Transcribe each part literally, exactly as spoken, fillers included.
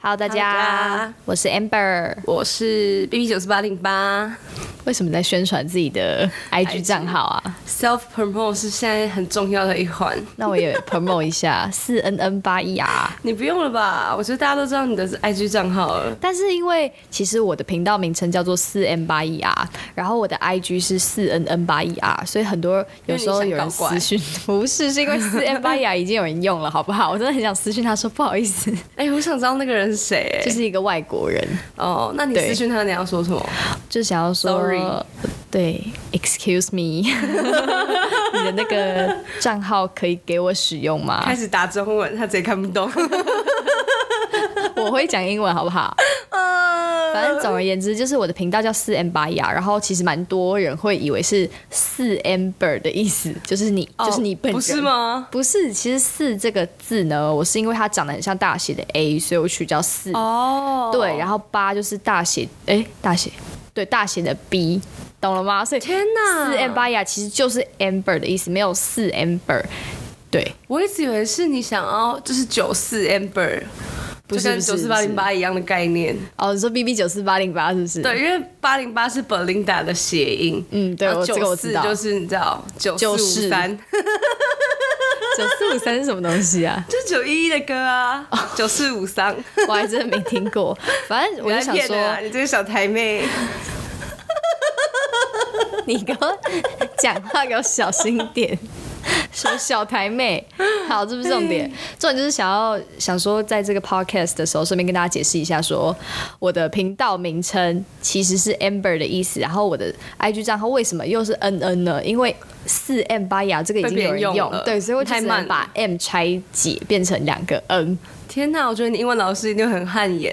Hello， 大家，我是 Amber， 我是 B B 九四八零八。 为什么在宣传自己的 I G 账号啊 ？Self promote 是现在很重要的一环。 那我也 promote 一下四 N N 八 E R。 你不用了吧？我觉得大家都知道你的 I G 账号了。 但是因为其实我的频道名称叫做四 N 八 E R， 然后我的 I G 是四 N N 八 E R， 所以很多有时候有人私讯，不是是因为四 N 八 E R 已经有人用了，好不好？我真的很想私讯他说不好意思。 哎、欸，我想知道那个人是谁、欸？ 就是一个外国人。 哦，那你私讯他你要说什么？ 就想要说 Sorry， 对 ，excuse me， 你的那个账号可以给我使用吗？ 开始打中文，他直接看不懂。 我会讲英文，好不好？反正总而言之，就是我的频道叫四 M 八 E R， 然后其实蛮多人会以为是四 Amber 的意思，就是你，哦、就是你本人， 不是吗？ 不是，其实四这个字呢，我是因为它长得很像大写的 A， 所以我取叫四。 哦， 对，然后八就是大写，哎，大写，对，大写的 B， 懂了吗？所以天哪， 四 M 八 E R 其实就是 Amber 的意思，没有四 Amber。对， 我一直以为是你想要就是九四 Amber。 不是， 就跟九四八零八一样的概念哦。你说 B B 九四八零八是不是？ 对，因为八零八是 Belinda 的谐音。 嗯，对，我这个我知道， 就是你知道九四五三。 九四五三是什么东西啊？ 就是九一一的歌啊，九四五三， 我还真的没听过。反正我就想说， 你, 你这个小台妹， 你给我讲话给我小心一点。什么小台妹？好，这不是重点，重点就是想要想说，在这个 podcast 的时候，顺便跟大家解释一下说，说我的频道名称其实是 Amber 的意思，然后我的 I G 账号为什么又是 N N 呢？因为四 M 八 E R 这个已经有人用，用对，所以我就只能把 M 拆解变成两个 N。 天哪，我觉得你英文老师一定很汗颜。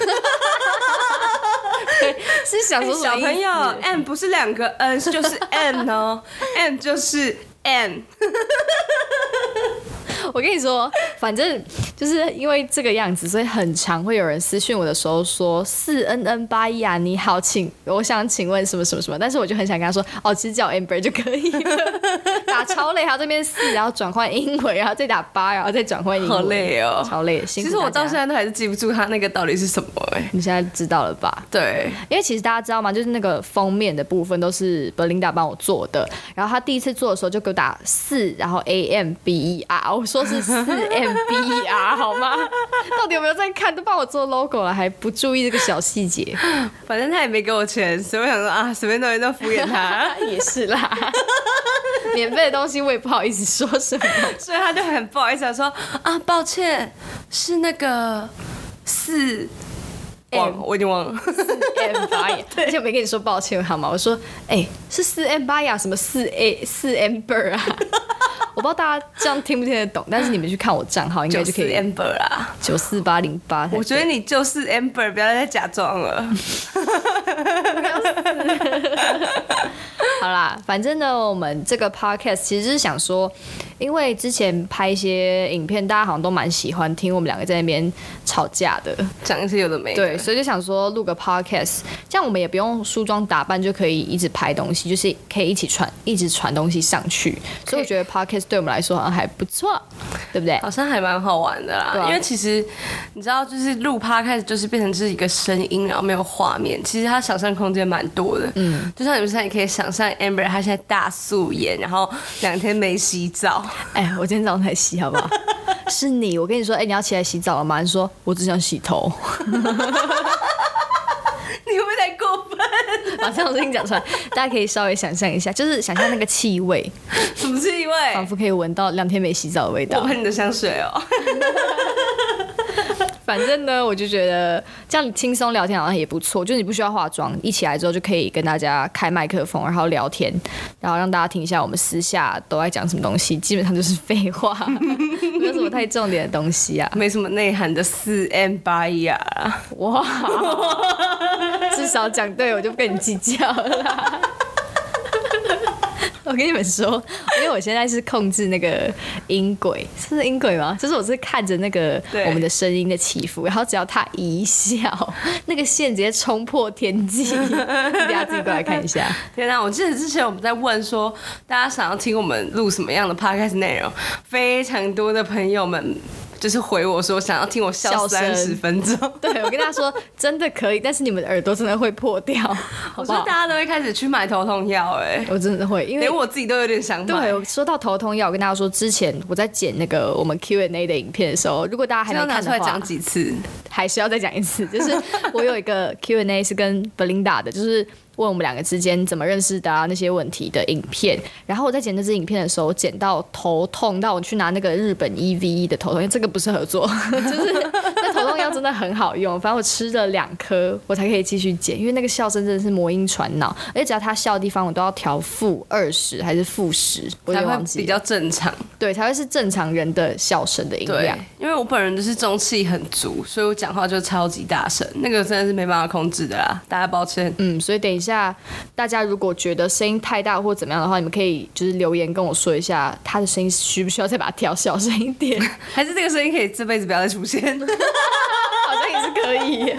是想说什么、 欸、小朋友 ，M 不是两个 N， 就是 N 哦，M 就是。N 我跟你说，反正就是因为这个样子，所以很常会有人私讯我的时候说四 N N 八 E R 你好，请我想请问什么什么什么，但是我就很想跟他说，哦，其实叫 Amber 就可以了。打超累，还要这边四，然后转换英文，然后再打八，然后再转换英文， 好累哦， 超累。辛苦大家。 其实我到现在都还是记不住他那个到底是什么哎、欸。 你现在知道了吧？ 对， 因为其实大家知道吗？就是那个封面的部分都是 Belinda 帮我做的，然后他第一次做的时候就给我打四，然后 A M B E R， 我说是四 M B E R 好吗？到底有没有在看？都帮我做 logo 了，还不注意这个小细节。 反正他也没给我钱，所以我想说啊，随便弄一弄敷衍他。 也是啦，免费的东西我也不好意思说什么， 所以他就很不好意思说啊，抱歉，是那个四。忘，我已经忘了。 四 M 八 E R， 而且我没跟你说抱歉好吗？我说，哎、欸，是四 M 八 E R 什么四 A 四 Amber 啊？我不知道大家这样听不听得懂，但是你们去看我账号应该就可以。 九四 Amber 啊， 九四八零八。 我觉得你就是 Amber， 不要再假装了。 好啦，反正呢，我们这个 podcast 其实是想说，因为之前拍一些影片，大家好像都蛮喜欢听我们两个在那边吵架的， 讲一些有的没的。 对，所以就想说录个 podcast， 这样我们也不用梳妆打扮就可以一直拍东西，就是可以一起传，一直传东西上去。所以我觉得 podcast 对我们来说好像还不错，对不对？ 好像还蛮好玩的啦。啊、因为其实你知道，就是录 podcast 就是变成就是一个声音，然后没有画面，其实它想象空间蛮多的。嗯，就像你们现在也可以想象 Amber 她现在大素颜，然后两天没洗澡。 哎，我今天早上才洗，好不好？是你，我跟你说，哎、欸，你要起来洗澡了吗？你说我只想洗头。 你会不会太过分？ 把这种事情讲出来，大家可以稍微想象一下，就是想象那个气味， 什么气味？ 仿佛可以闻到两天没洗澡的味道。 我喷你的香水哦。 反正呢，我就觉得这样轻松聊天好像也不错，就是你不需要化妆，一起来之后就可以跟大家开麦克风，然后聊天，然后让大家听一下我们私下都在讲什么东西，基本上就是废话，没有什么太重点的东西啊， 没什么内涵的四 M 八 E R。 哇，至少讲对我就不跟你计较了啦。我跟你们说，因为我现在是控制那个音轨，是音轨吗？就是我是看着那个我们的声音的起伏，然后只要它一笑，那个线直接冲破天际。大家自己过来看一下。 天哪！我记得之前我们在问说，大家想要听我们录什么样的 podcast 内容，非常多的朋友们。 就是回我说想要听我笑三十分钟。 对，我跟他说真的可以，但是你们的耳朵真的会破掉，好不好？ 我觉得大家都会开始去买头痛药，哎， 我真的会，因为连我自己都有点想买。 对，说到头痛药，我跟大家说，之前我在剪那个我们 Q and A 的影片的时候，如果大家还没看的话， 拿出来讲几次， 还是要再讲一次。就是我有一个 Q and A 是跟 Belinda 的，就是问我们两个之间怎么认识的啊那些问题的影片。然后我在剪这支影片的时候，剪到头痛到我去拿那个日本 E V E 的头痛药，这个不是合作，就是那头痛药真的很好用。反正我吃了两颗，我才可以继续剪，因为那个笑声真的是魔音传脑，而且只要他笑的地方，我都要调负二十还是负十，我有点忘记， 比较正常， 对，才会是正常人的笑声的音量。 因为我本人就是中气很足，所以我讲话就超级大声，那个真的是没办法控制的啦，大家抱歉。 嗯，所以等一下大家如果觉得声音太大或怎么样的话，你们可以就是留言跟我说一下，他的声音需不需要再把它调小声一点， 还是这个声音可以这辈子不要再出现？ 好像也是可以。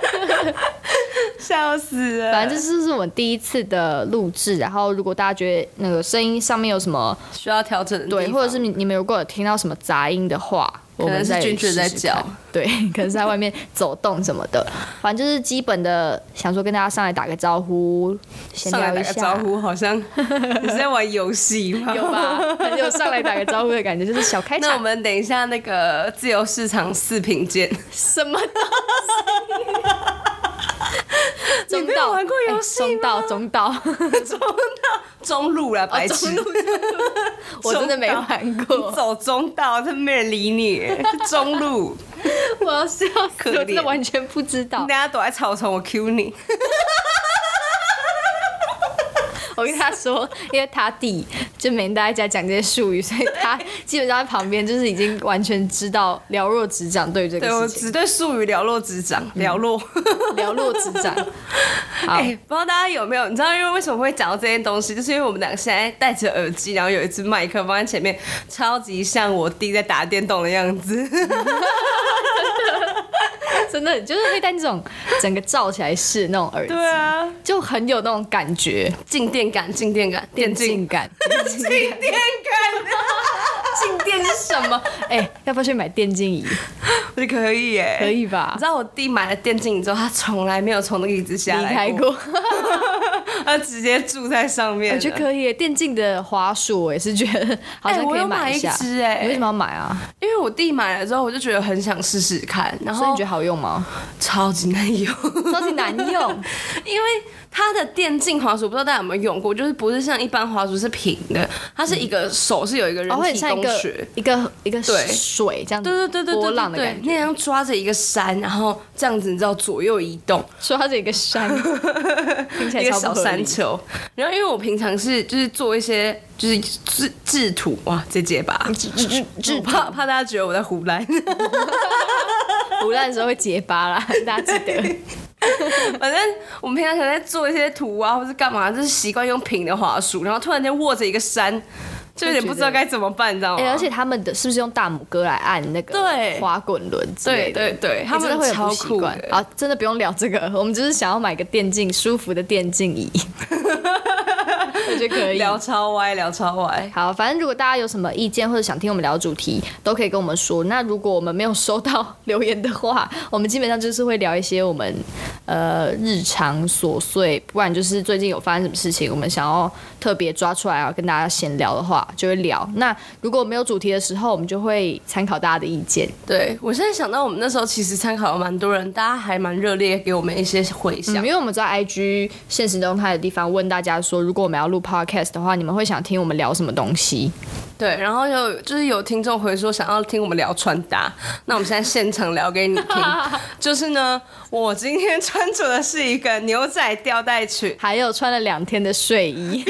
笑死了！ 反正这是我们第一次的录制，然后如果大家觉得那个声音上面有什么需要调整的地方， 对，或者是你们如果有听到什么杂音的话， 可能是君君在叫， 对，可能是在外面走动什么的，反正就是基本的，想说跟大家上来打个招呼，闲聊一下。 上来打个招呼，好像你是在玩游戏吗？ 有吧，很有上来打个招呼的感觉，就是小开场。 那我们等一下那个自由市场四平见， 什么东西？ 你没有玩过游戏吗？中道，中道， 中道，中路啦，白痴！ 哦、我真的没玩过。 你走中道，真没人理你。中路， 我要笑死，我真的完全不知道。 你等下躲在草丛，我 Q 你。 我跟他说，因为他弟就每天都在家讲这些术语，所以他基本上在旁边就是已经完全知道了若指掌对于这个事情。 对，我只对术语了若指掌，了若了若指掌。好、 欸，不知道大家有没有？你知道，因为为什么会讲到这件东西，就是因为我们两个现在戴着耳机，然后有一支麦克放在前面，超级像我弟在打电动的样子。 真的就是会戴那种整个罩起来式那种耳机， 对啊， 就很有那种感觉， 静电感，静电感， 电竞感， 静电感， 静电是什么？哎、欸，要不要去买电竞椅？ 我觉得可以耶， 可以吧？ 你知道我弟买了电竞椅之后，他从来没有从那个椅子下来过，他直接住在上面。 我觉得可以耶，电竞的滑鼠我也是觉得好像可以买一下。 欸、我有买一支哎， 你为什么要买啊？ 因为我弟买了之后，我就觉得很想试试看。然后所以你觉得好用吗？ 超级难用， 超级难用， 因为它的电竞滑鼠不知道大家有没有用过，就是不是像一般滑鼠是平的，它是一个手是有一个人体工学， 哦、一个一个水这样子， 对对对对对，波浪的感觉，那样抓着一个山，然后这样子你知道左右移动， 抓着一个山，听起来一个小山丘。然后因为我平常是就是做一些就是制制图哇，这结巴，制怕怕大家觉得我在胡乱。 胡乱的时候会结巴啦，大家记得。 反正我们平常可能在做一些图啊，或是干嘛，就是习惯用平的滑鼠，然后突然间握着一个山，就有点不知道该怎么办，你知道吗？ 欸、而且他们的是不是用大拇哥来按那个滑滚轮之类的？ 对对对，他们真的会很不习惯。好，真的不用聊这个，我们只是想要买个电竞舒服的电竞椅。我觉得可以聊超歪，聊超歪。 好，反正如果大家有什么意见或者想听我们聊的主题，都可以跟我们说。那如果我们没有收到留言的话，我们基本上就是会聊一些我们呃日常琐碎，不然就是最近有发生什么事情，我们想要特别抓出来啊跟大家闲聊的话，就会聊。那如果没有主题的时候，我们就会参考大家的意见。 对，我现在想到我们那时候其实参考了蛮多人，大家还蛮热烈给我们一些回响、 嗯，因为我们在 I G 限时动态的地方问大家说，如果我们要录 podcast 的话，你们会想听我们聊什么东西？ 对，然后有就是有听众回说想要听我们聊穿搭，那我们现在现场聊给你听。就是呢，我今天穿着的是一个牛仔吊带裙， 还有穿了两天的睡衣。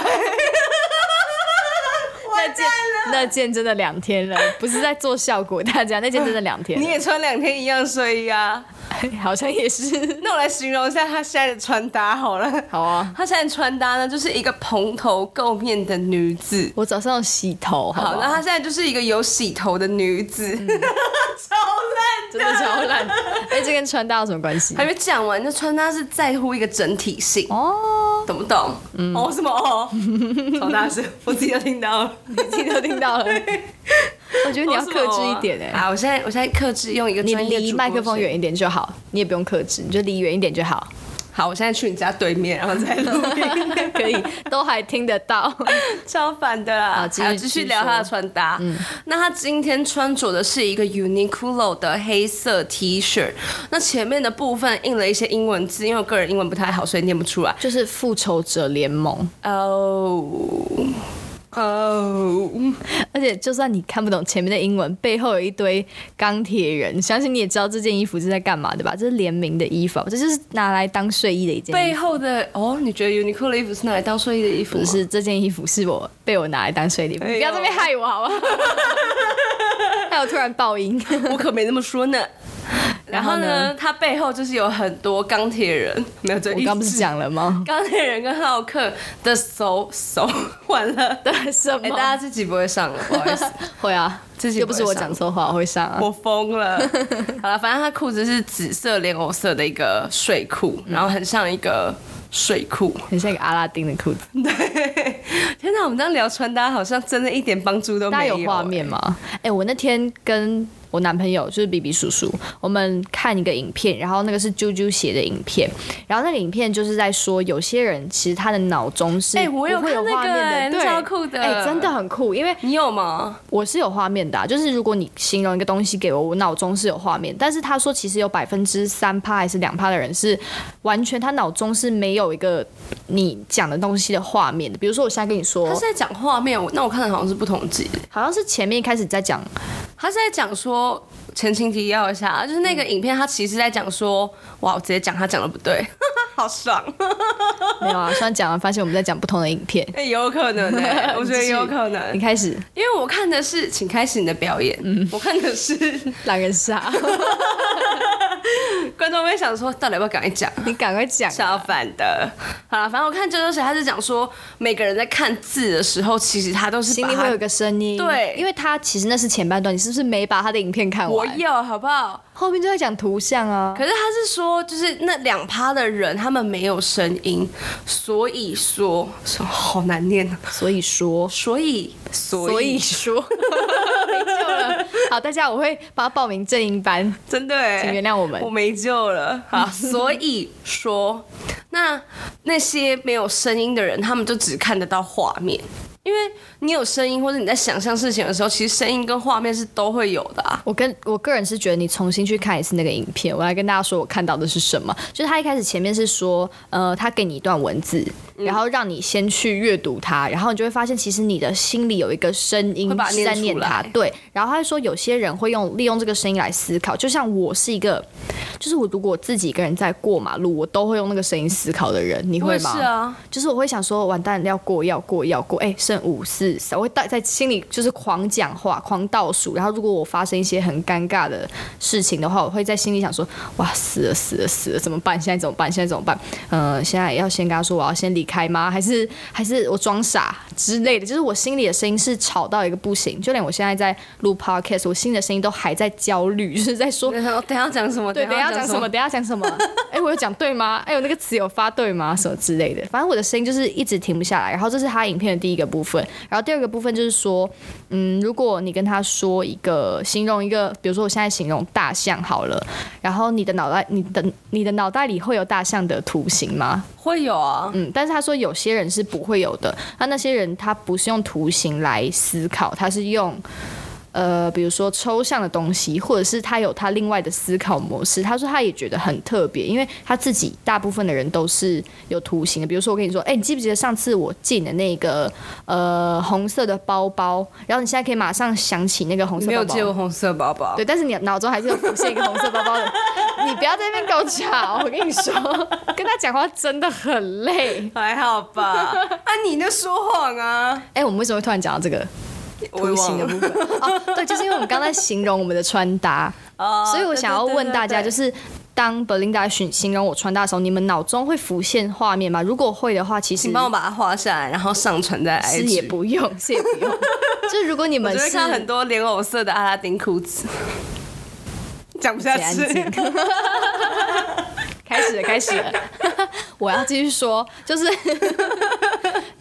那件那件真的两天了，不是在做效果，大家那件真的两天了。 你也穿两天一样睡衣啊？ 好像也是。 那我来形容一下他现在的穿搭好了。 好啊。 他现在穿搭呢，就是一个蓬头垢面的女子。 我早上有洗头，好不好？ 好，那他现在就是一个有洗头的女子。嗯、超烂， 真的超烂。哎，这跟穿搭有什么关系？ 还没讲完，就穿搭是在乎一个整体性哦， 懂不懂？嗯、哦什么哦？超大声，我自己都听到了， 你自己都听到了。 我觉得你要克制一点哎、欸。 啊，我现在我现在克制用一个专业你离麦克风远一点就好，你也不用克制，你就离远一点就好。 好，我现在去你家对面，然后再录音， 可以，都还听得到， 超烦的啦。好，继续聊他的穿搭。嗯，那他今天穿着的是一个 Uniqlo 的黑色 T 恤，那前面的部分印了一些英文字，因为我个人英文不太好，所以念不出来。 就是复仇者联盟哦。哦， oh. 而且就算你看不懂前面的英文，背后有一堆钢铁人，相信你也知道这件衣服是在干嘛，对吧？这是联名的衣服，这就是拿来当睡衣的一件衣服。 背后的哦，你觉得 Uniqlo 的衣服是拿来当睡衣的衣服吗？ 不是，这件衣服是我被我拿来当睡衣的衣服。哎、你不要这边害我好不好？害我突然爆音， 我可没那么说呢。然后呢，他背后就是有很多钢铁人，没有这。 我刚不是讲了吗？ 钢铁人跟浩克的手手完了的什么？ 哎、欸，大家这集不会上了，不好意思。 会啊， 这集又不是我讲错话，我会上啊。 我疯了。好了，反正他裤子是紫色莲藕色的一个睡裤，然后很像一个睡裤， 很像一个阿拉丁的裤子。 对，天哪，我们这样聊穿搭，好像真的一点帮助都没有。 大家有画面吗？哎、欸，我那天跟我男朋友就是比比叔叔，我们看一个影片，然后那个是啾啾写的影片，然后那个影片就是在说有些人其实他的脑中是不会有画面的， 欸、 对， 超酷的， 哎、欸，真的很酷，因为你有吗？ 我是有画面的、啊，就是如果你形容一个东西给我，我脑中是有画面，但是他说其实有百分之三趴还是两趴的人是完全他脑中是没有一个你讲的东西的画面的，比如说我现在跟你说， 他是在讲画面，那我看的好像是不同集， 好像是前面一开始在讲。 他是在讲说，前情提要一下，就是那个影片，他其实在讲说，哇，我直接讲他讲的不对，好爽。 没有啊，虽然讲了，发现我们在讲不同的影片， 哎、欸，有可能哎、欸，我觉得有可能。 你开始， 因为我看的是，请开始你的表演。嗯，我看的是狼人杀。 观众会想说，到底要不要赶快讲？ 你赶快讲、啊。 超烦的。好了，反正我看这东西，他是讲说，每个人在看字的时候，其实他都是心里会有个声音。 对， 因为他其实那是前半段，你是不是没把他的影片看完？ 我有，好不好？ 后面就在讲图像啊。 可是他是说，就是那两趴的人，他们没有声音，所以说，好难念啊。 所以说， 所以， 所以说，没救了。好，大家我会帮他报名正音班， 真的耶， 请原谅我们， 我没救了。好，所以说，那那些没有声音的人，他们就只看得到画面。因为你有声音，或者你在想象事情的时候，其实声音跟画面是都会有的啊。 我跟我个人是觉得，你重新去看一次那个影片，我来跟大家说我看到的是什么。就是他一开始前面是说，呃，他给你一段文字，然后让你先去阅读它，然后你就会发现，其实你的心里有一个声音是在念它。对，然后他说有些人会用利用这个声音来思考，就像我是一个，就是我如果自己一个人在过马路，我都会用那个声音思考的人，你会吗？ 是啊， 就是我会想说，完蛋，要过要过要过，哎、欸。五四三，我会在心里就是狂讲话、狂倒数。然后，如果我发生一些很尴尬的事情的话，我会在心里想说：哇，死了死了死了，怎么办？现在怎么办？现在怎么办？呃，现在要先跟他说我要先离开吗？还是还是我装傻之类的？就是我心里的声音是吵到一个不行，就连我现在在录 podcast， 我心里的声音都还在焦虑，就是在说： 等一下讲什么？ 对，等一下讲什么？等一下讲什么？哎、欸，我有讲对吗？哎、欸，我那个词有发对吗？什么之类的？反正我的声音就是一直停不下来。然后这是他影片的第一个部分。然后第二个部分就是说，嗯，如果你跟他说一个形容一个，比如说我现在形容大象好了，然后你的脑袋，你的你的脑袋里会有大象的图形吗？ 会有啊， 嗯，但是他说有些人是不会有的，那那些人他不是用图形来思考，他是用。呃，比如说抽象的东西，或者是他有他另外的思考模式。他说他也觉得很特别，因为他自己大部分的人都是有图形的。比如说我跟你说，哎、欸，你记不记得上次我进的那个呃红色的包包？然后你现在可以马上想起那个红色包包。 没有借过红色包包。 对，但是你脑中还是有浮现一个红色包包的。你不要在那边给我吵，我跟你说，跟他讲话真的很累。 还好吧？啊，你在说谎啊！ 哎、欸，我们为什么会突然讲到这个？图形的部分哦，对，就是因为我们刚才形容我们的穿搭，哦、所以我想要问大家，就是当 Belinda 形容我穿搭的时候，你们脑中会浮现画面吗？如果会的话，其实请帮我把它画下来，然后上传在 I G。 是也不用，是也不用。就是如果你们是， 我就会看很多莲藕色的阿拉丁裤子，讲不下去。开始了，开始了，我要继续说，就是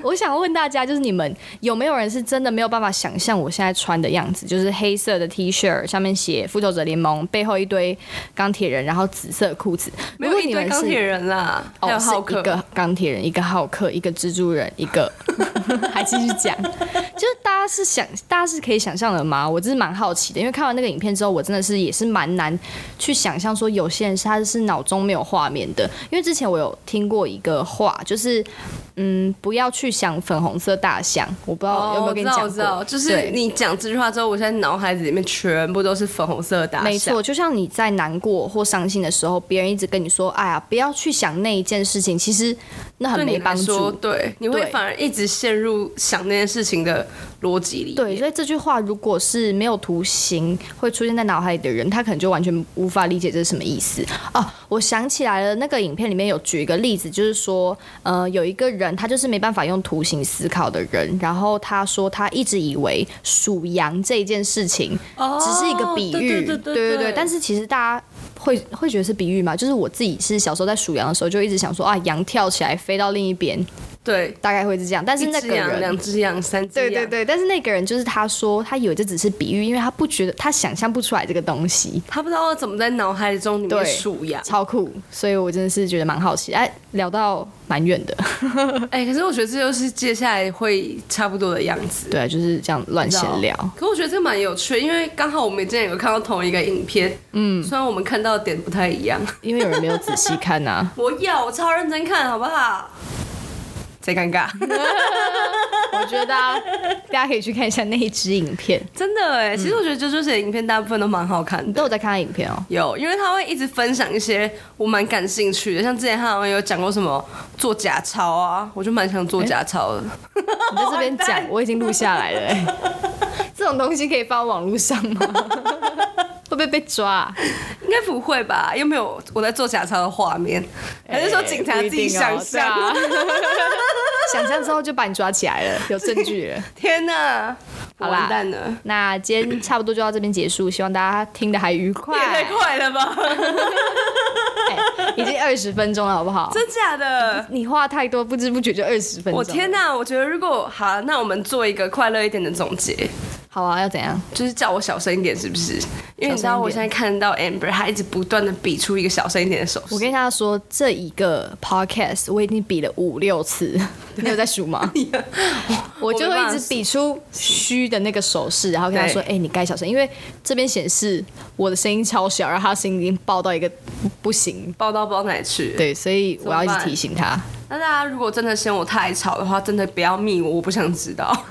我想问大家，就是你们有没有人是真的没有办法想象我现在穿的样子？就是黑色的 T 恤，上面写复仇者联盟，背后一堆钢铁人，然后紫色裤子。 没有一堆钢铁人啦， 哦， 还有浩克， 是一个钢铁人，一个浩克，一个蜘蛛人，一个还继续讲，就是大家是想，大家是可以想象的吗？我真是蛮好奇的，因为看完那个影片之后，我真的是也是蛮难去想象说有些人是他是脑中没有画面的，因为之前我有听过一个话，就是嗯，不要去想粉红色大象，我不知道有没有跟你讲过， 哦、我知道，我知道，就是你讲这句话之后，我现在脑海里面全部都是粉红色的大象。 没错，就像你在难过或伤心的时候，别人一直跟你说：“哎呀，不要去想那一件事情。”其实那很没帮助。 对，你会反而一直陷入想那件事情的逻辑里。 对，所以这句话如果是没有图形会出现在脑海里的人，他可能就完全无法理解这是什么意思。哦，我想起来了，那个影片里面有举一个例子，就是说，呃，有一个人他就是没办法用图形思考的人，然后他说他一直以为属羊这一件事情只是一个比喻， 对对对 对, 对对对，但是其实大家会会觉得是比喻嘛？就是我自己是小时候在数羊的时候，就一直想说啊，羊跳起来飞到另一边， 对， 大概会是这样。但是那个人， 两只羊，三只羊， 对对对，但是那个人就是他说他以为这只是比喻，因为他不觉得他想象不出来这个东西， 他不知道怎么在脑海中里面数羊， 超酷，所以我真的是觉得蛮好奇。哎，聊到蛮远的， 哎，可是我觉得这就是接下来会差不多的样子。 对，就是这样乱闲聊。 可我觉得这蛮有趣的，因为刚好我们之前有看到同一个影片，嗯，虽然我们看到的点不太一样， 因为有人没有仔细看啊。 我要，我超认真看，好不好？贼尴尬。 我觉得大家大家可以去看一下那一支影片， 真的哎，其实我觉得啾啾姐的影片大部分都蛮好看的。 都有在看他影片哦。 有，因为他会一直分享一些我蛮感兴趣的，像之前他好像有讲过什么做假钞啊，我就蛮想做假钞的。 你在这边讲，我已经录下来了哎。这种东西可以放网络上吗？会不会被抓、啊？ 应该不会吧？又没有我在做假钞的画面，还是说警察自己想象？ 欸哦啊、想象之后就把你抓起来了，有证据了。 天哪！好啦，完蛋了。 那今天差不多就到这边结束，希望大家听得还愉快。 也太快了吧！ 欸、已经二十分钟了，好不好？ 真假的？ 你话太多，不知不觉就二十分钟。 我天哪！我觉得如果好，那我们做一个快乐一点的总结。 好啊，要怎样？ 就是叫我小声一点，是不是？因为你知道我现在看到 Amber， 她一直不断的比出一个小声一点的手势。 我跟大家说，这一个 podcast 我已经比了五六次，你有在数吗？我就会一直比出虚的那个手势，然后跟他说：“哎、欸，你该小声，因为这边显示我的声音超小，然后他声音已经爆到一个不行， 爆到不知道哪里去。” 对，所以我要一直提醒他。 那大家如果真的嫌我太吵的话，真的不要密我，我不想知道。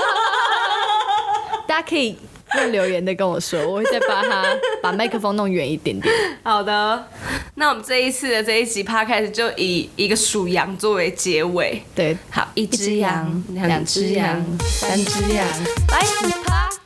大家可以用留言的跟我说，我会再把它把麦克风弄远一点点。 好的，那我们这一次的这一集 podcast 就以一个属羊作为结尾。 对， 好，一只羊，两只羊，三只羊， 拜。